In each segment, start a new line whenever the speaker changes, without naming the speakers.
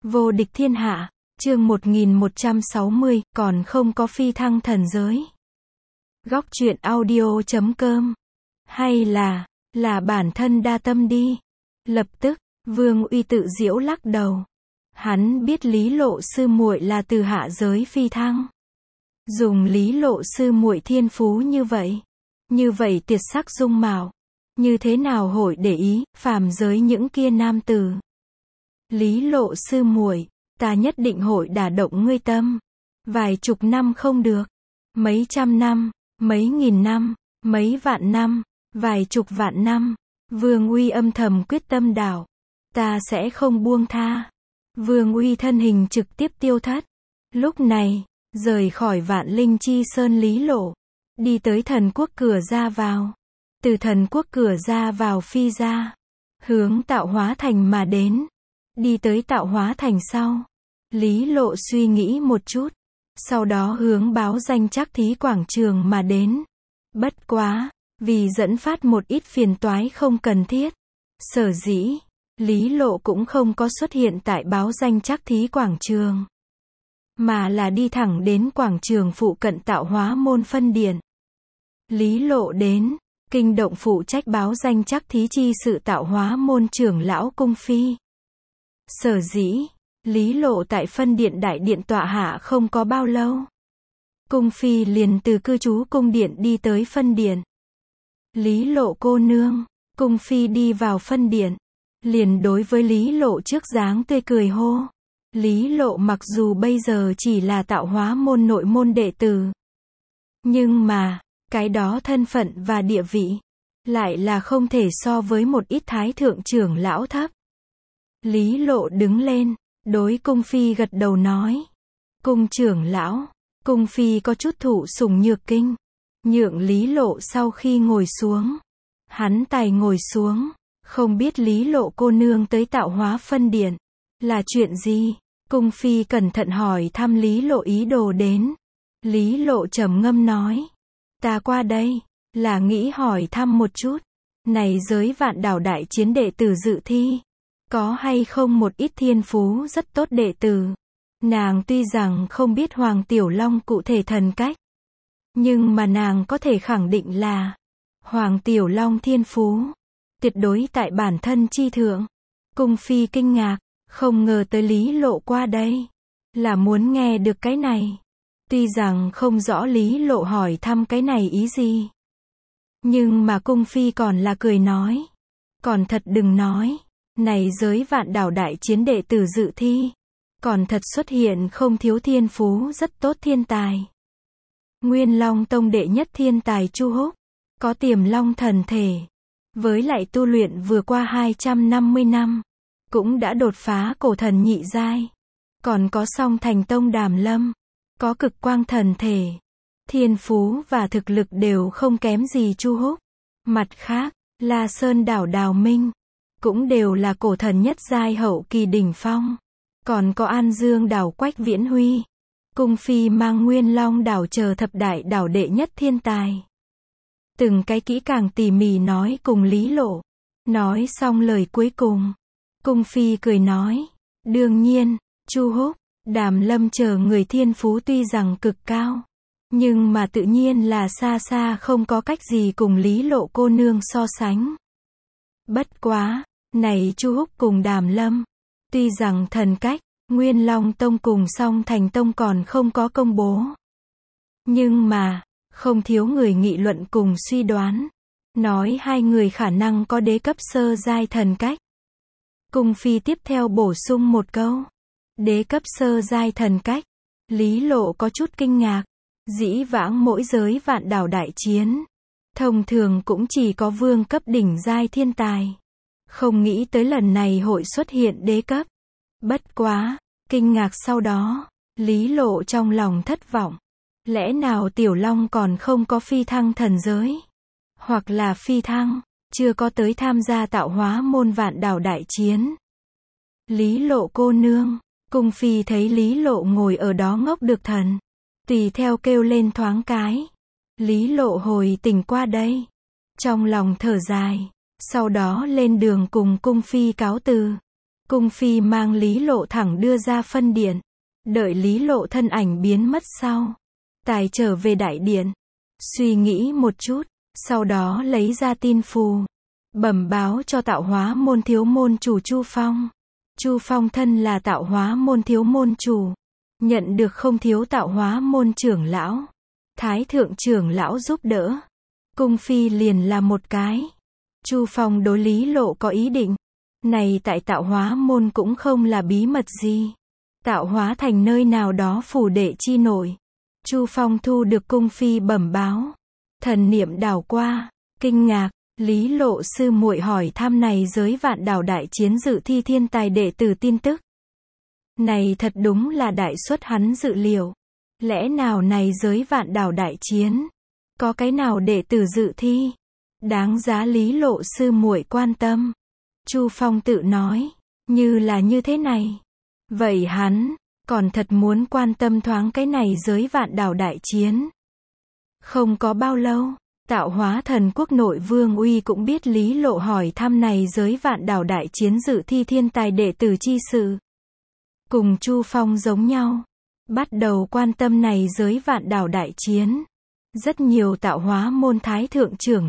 Vô địch thiên hạ, chương 1160, còn không có phi thăng thần giới. Góc truyện audio.com. Hay là bản thân đa tâm đi. Lập tức, Vương Uy tự giễu lắc đầu. Hắn biết Lý Lộ sư muội là từ hạ giới phi thăng. Dùng Lý Lộ sư muội thiên phú như vậy tuyệt sắc dung mạo, như thế nào hội để ý phàm giới những kia nam tử. Lý Lộ sư muội, ta nhất định hội đả động ngươi tâm. Vài chục năm không được, mấy trăm năm, mấy nghìn năm, mấy vạn năm, vài chục vạn năm. Vương Uy âm thầm quyết tâm đạo, ta sẽ không buông tha. Vương Uy thân hình trực tiếp tiêu thất. Lúc này, rời khỏi Vạn Linh Chi Sơn Lý Lộ, đi tới thần quốc cửa ra vào. Từ thần quốc cửa ra vào phi ra, hướng Tạo Hóa Thành mà đến. Đi tới Tạo Hóa Thành sau, Lý Lộ suy nghĩ một chút, sau đó hướng báo danh trắc thí quảng trường mà đến. Bất quá, vì dẫn phát một ít phiền toái không cần thiết, sở dĩ Lý Lộ cũng không có xuất hiện tại báo danh trắc thí quảng trường, mà là đi thẳng đến quảng trường phụ cận Tạo Hóa môn phân điện. Lý Lộ đến, kinh động phụ trách báo danh trắc thí chi sự Tạo Hóa môn trưởng lão Cung Phi. Sở dĩ, Lý Lộ tại phân điện đại điện tọa hạ không có bao lâu, Cung Phi liền từ cư trú cung điện đi tới phân điện. Lý Lộ cô nương. Cung Phi đi vào phân điện, liền đối với Lý Lộ trước dáng tươi cười hô. Lý Lộ mặc dù bây giờ chỉ là Tạo Hóa môn nội môn đệ tử, nhưng mà, cái đó thân phận và địa vị, lại là không thể so với một ít thái thượng trưởng lão thấp. Lý Lộ đứng lên, đối Cung Phi gật đầu nói. Cung trưởng lão. Cung Phi có chút thụ sủng nhược kinh, nhượng Lý Lộ sau khi ngồi xuống. Hắn tài ngồi xuống, không biết Lý Lộ cô nương tới Tạo Hóa phân điện là chuyện gì? Cung Phi cẩn thận hỏi thăm Lý Lộ ý đồ đến. Lý Lộ trầm ngâm nói, ta qua đây là nghĩ hỏi thăm một chút, này giới Vạn Đảo đại chiến đệ tử dự thi, có hay không một ít thiên phú rất tốt đệ tử. Nàng tuy rằng không biết Hoàng Tiểu Long cụ thể thần cách, nhưng mà nàng có thể khẳng định là Hoàng Tiểu Long thiên phú tuyệt đối tại bản thân chi thượng. Cung Phi kinh ngạc, không ngờ tới Lý Lộ qua đây là muốn nghe được cái này. Tuy rằng không rõ Lý Lộ hỏi thăm cái này ý gì, nhưng mà Cung Phi còn là cười nói, còn thật đừng nói, này giới Vạn Đảo đại chiến đệ tử dự thi, còn thật xuất hiện không thiếu thiên phú rất tốt thiên tài. Nguyên Long Tông đệ nhất thiên tài Chu Húc, có Tiềm Long thần thể, với lại tu luyện vừa qua 250 năm, cũng đã đột phá cổ thần nhị giai. Còn có Song Thành Tông Đàm Lâm, có Cực Quang thần thể, thiên phú và thực lực đều không kém gì Chu Húc. Mặt khác, La Sơn đảo Đào Minh, cũng đều là cổ thần nhất giai hậu kỳ đỉnh phong. Còn có An Dương đảo Quách Viễn Huy, Cung Phi mang Nguyên Long đảo chờ thập đại đảo đệ nhất thiên tài. Từng cái kỹ càng tỉ mỉ nói cùng Lý Lộ. Nói xong lời cuối cùng, Cung Phi cười nói, đương nhiên, Chu Húc, Đàm Lâm chờ người thiên phú tuy rằng cực cao, nhưng mà tự nhiên là xa xa không có cách gì cùng Lý Lộ cô nương so sánh. Bất quá, này Chu Húc cùng Đàm Lâm, tuy rằng thần cách, Nguyên Long Tông cùng Song Thành Tông còn không có công bố, nhưng mà, không thiếu người nghị luận cùng suy đoán, nói hai người khả năng có đế cấp sơ giai thần cách. Cung Phi tiếp theo bổ sung một câu, đế cấp sơ giai thần cách. Lý Lộ có chút kinh ngạc, dĩ vãng mỗi giới Vạn Đảo đại chiến, thông thường cũng chỉ có vương cấp đỉnh giai thiên tài, không nghĩ tới lần này hội xuất hiện đế cấp. Bất quá, kinh ngạc sau đó, Lý Lộ trong lòng thất vọng. Lẽ nào Tiểu Long còn không có phi thăng thần giới? Hoặc là phi thăng, chưa có tới tham gia Tạo Hóa môn Vạn Đảo đại chiến? Lý Lộ cô nương. Cung Phi thấy Lý Lộ ngồi ở đó ngốc được thần, tùy theo kêu lên thoáng cái. Lý Lộ hồi tỉnh qua đây, trong lòng thở dài, sau đó lên đường cùng Cung Phi cáo từ. Cung phi mang Lý Lộ thẳng đưa ra phân điện. Đợi Lý Lộ thân ảnh biến mất sau, tài trở về đại điện. Suy nghĩ một chút, sau đó lấy ra tin phù, bẩm báo cho tạo hóa môn thiếu môn chủ Chu Phong. Chu Phong thân là tạo hóa môn thiếu môn chủ, nhận được không thiếu tạo hóa môn trưởng lão, thái thượng trưởng lão giúp đỡ. Cung phi liền là một cái. Chu Phong đối Lý Lộ có ý định này tại tạo hóa môn cũng không là bí mật gì. Tạo hóa thành nơi nào đó phủ đệ chi nổi. Chu Phong thu được cung phi bẩm báo, thần niệm đảo qua, kinh ngạc. Lý Lộ sư muội hỏi thăm này giới vạn đảo đại chiến dự thi thiên tài đệ tử tin tức. Này thật đúng là đại xuất hắn dự liệu. Lẽ nào này giới vạn đảo đại chiến có cái nào đệ tử dự thi đáng giá Lý Lộ sư muội quan tâm? Chu Phong tự nói, như là như thế này, vậy hắn còn thật muốn quan tâm thoáng cái này giới vạn đảo đại chiến. Không có bao lâu, tạo hóa thần quốc nội Vương Uy cũng biết Lý Lộ hỏi thăm này giới vạn đảo đại chiến dự thi thiên tài đệ tử chi sự. Cùng Chu Phong giống nhau, bắt đầu quan tâm này giới vạn đảo đại chiến. Rất nhiều tạo hóa môn thái thượng trưởng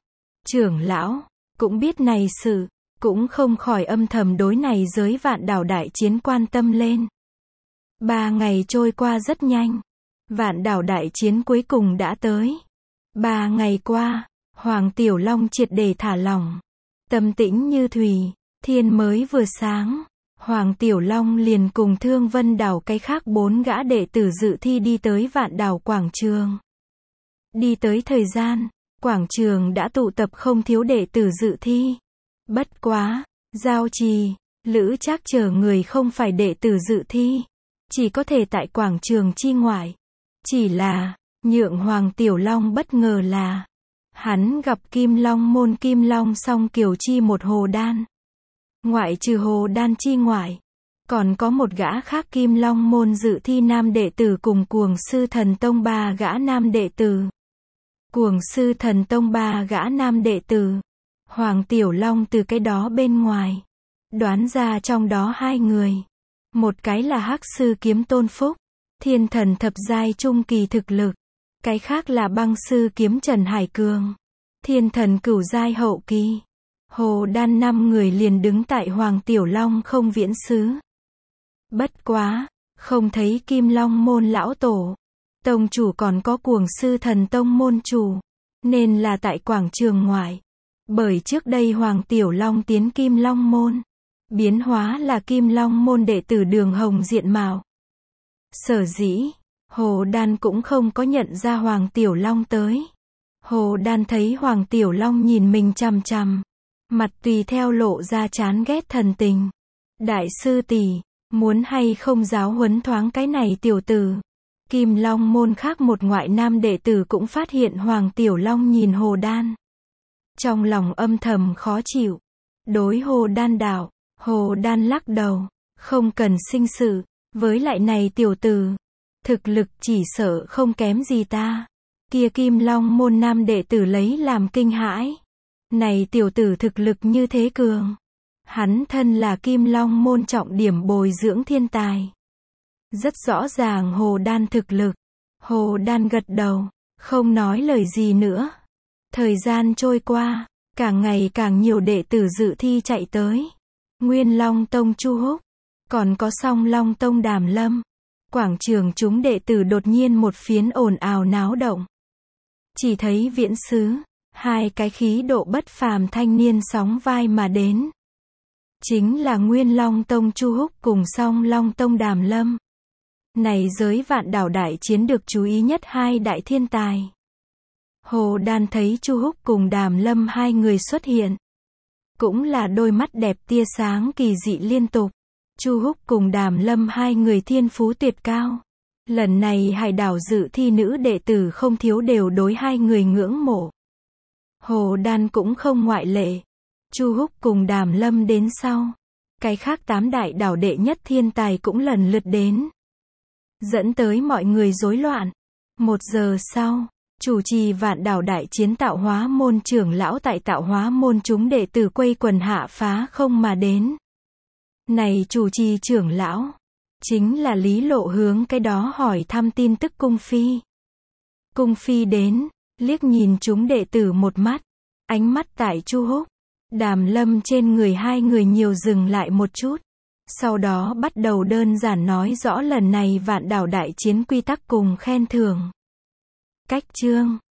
lão cũng biết này sự, cũng không khỏi âm thầm đối này giới vạn đảo đại chiến quan tâm lên. 3 ngày trôi qua rất nhanh, vạn đảo đại chiến cuối cùng đã tới. 3 ngày qua, Hoàng Tiểu Long triệt để thả lỏng, tâm tĩnh như thủy. Thiên mới vừa sáng, Hoàng Tiểu Long liền cùng Thương Vân đảo cái khác 4 gã đệ tử dự thi đi tới vạn đảo quảng trường. Đi tới thời gian, quảng trường đã tụ tập không thiếu đệ tử dự thi. Bất quá, Giao Trì, Lữ Trác chờ người không phải đệ tử dự thi, chỉ có thể tại quảng trường chi ngoại. Chỉ là, nhượng Hoàng Tiểu Long bất ngờ là, hắn gặp Kim Long môn Kim Long Song Kiều chi một hồ đan. Ngoại trừ hồ đan chi ngoại, còn có một gã khác Kim Long môn dự thi nam đệ tử cùng Cuồng Sư Thần Tông 3 gã nam đệ tử. Cuồng Sư Thần Tông 3 gã nam đệ tử. Hoàng Tiểu Long từ cái đó bên ngoài đoán ra trong đó 2 người. Một cái là Hắc Sư Kiếm Tôn Phúc, thiên thần thập giai trung kỳ thực lực. Cái khác là Băng Sư Kiếm Trần Hải Cường, thiên thần cửu giai hậu kỳ. Hồ đan 5 người liền đứng tại Hoàng Tiểu Long không viễn xứ. Bất quá, không thấy Kim Long môn lão tổ, tông chủ còn có Cuồng Sư Thần Tông môn chủ, nên là tại quảng trường ngoại. Bởi trước đây Hoàng Tiểu Long tiến Kim Long môn, biến hóa là Kim Long môn đệ tử Đường Hồng diện mạo. Sở dĩ, Hồ Đan cũng không có nhận ra Hoàng Tiểu Long tới. Hồ Đan thấy Hoàng Tiểu Long nhìn mình chằm chằm, mặt tùy theo lộ ra chán ghét thần tình. Đại sư tỷ, muốn hay không giáo huấn thoáng cái này tiểu tử? Kim Long môn khác một ngoại nam đệ tử cũng phát hiện Hoàng Tiểu Long nhìn Hồ Đan, trong lòng âm thầm khó chịu. Đối Hồ Đan đạo, Hồ Đan lắc đầu, không cần sinh sự, với lại này tiểu tử, thực lực chỉ sợ không kém gì ta. Kia Kim Long môn nam đệ tử lấy làm kinh hãi. Này tiểu tử thực lực như thế cường. Hắn thân là Kim Long môn trọng điểm bồi dưỡng thiên tài. Rất rõ ràng Hồ Đan thực lực. Hồ Đan gật đầu, không nói lời gì nữa. Thời gian trôi qua, càng ngày càng nhiều đệ tử dự thi chạy tới. Nguyên Long Tông Chu Húc, còn có Song Long Tông Đàm Lâm. Quảng trường chúng đệ tử đột nhiên một phiến ồn ào náo động. Chỉ thấy viễn xứ, 2 cái khí độ bất phàm thanh niên sóng vai mà đến. Chính là Nguyên Long Tông Chu Húc cùng Song Long Tông Đàm Lâm. Này giới vạn đảo đại chiến được chú ý nhất 2 đại thiên tài. Hồ Đan thấy Chu Húc cùng Đàm Lâm 2 người xuất hiện, cũng là đôi mắt đẹp tia sáng kỳ dị liên tục. Chu Húc cùng Đàm Lâm 2 người thiên phú tuyệt cao. Lần này hải đảo dự thi nữ đệ tử không thiếu đều đối 2 người ngưỡng mộ. Hồ Đan cũng không ngoại lệ. Chu Húc cùng Đàm Lâm đến sau, cái khác 8 đại đảo đệ nhất thiên tài cũng lần lượt đến, dẫn tới mọi người rối loạn. 1 giờ sau, chủ trì vạn đảo đại chiến tạo hóa môn trưởng lão tại tạo hóa môn chúng đệ tử quây quần hạ phá không mà đến. Này chủ trì trưởng lão. Chính là Lý Lộ hướng cái đó hỏi thăm tin tức cung phi. Cung phi đến, liếc nhìn chúng đệ tử một mắt. Ánh mắt tại Chu Húc, Đàm Lâm trên người hai người nhiều dừng lại một chút. Sau đó bắt đầu đơn giản nói rõ lần này Vạn Đảo đại chiến quy tắc cùng khen thưởng. Cách chương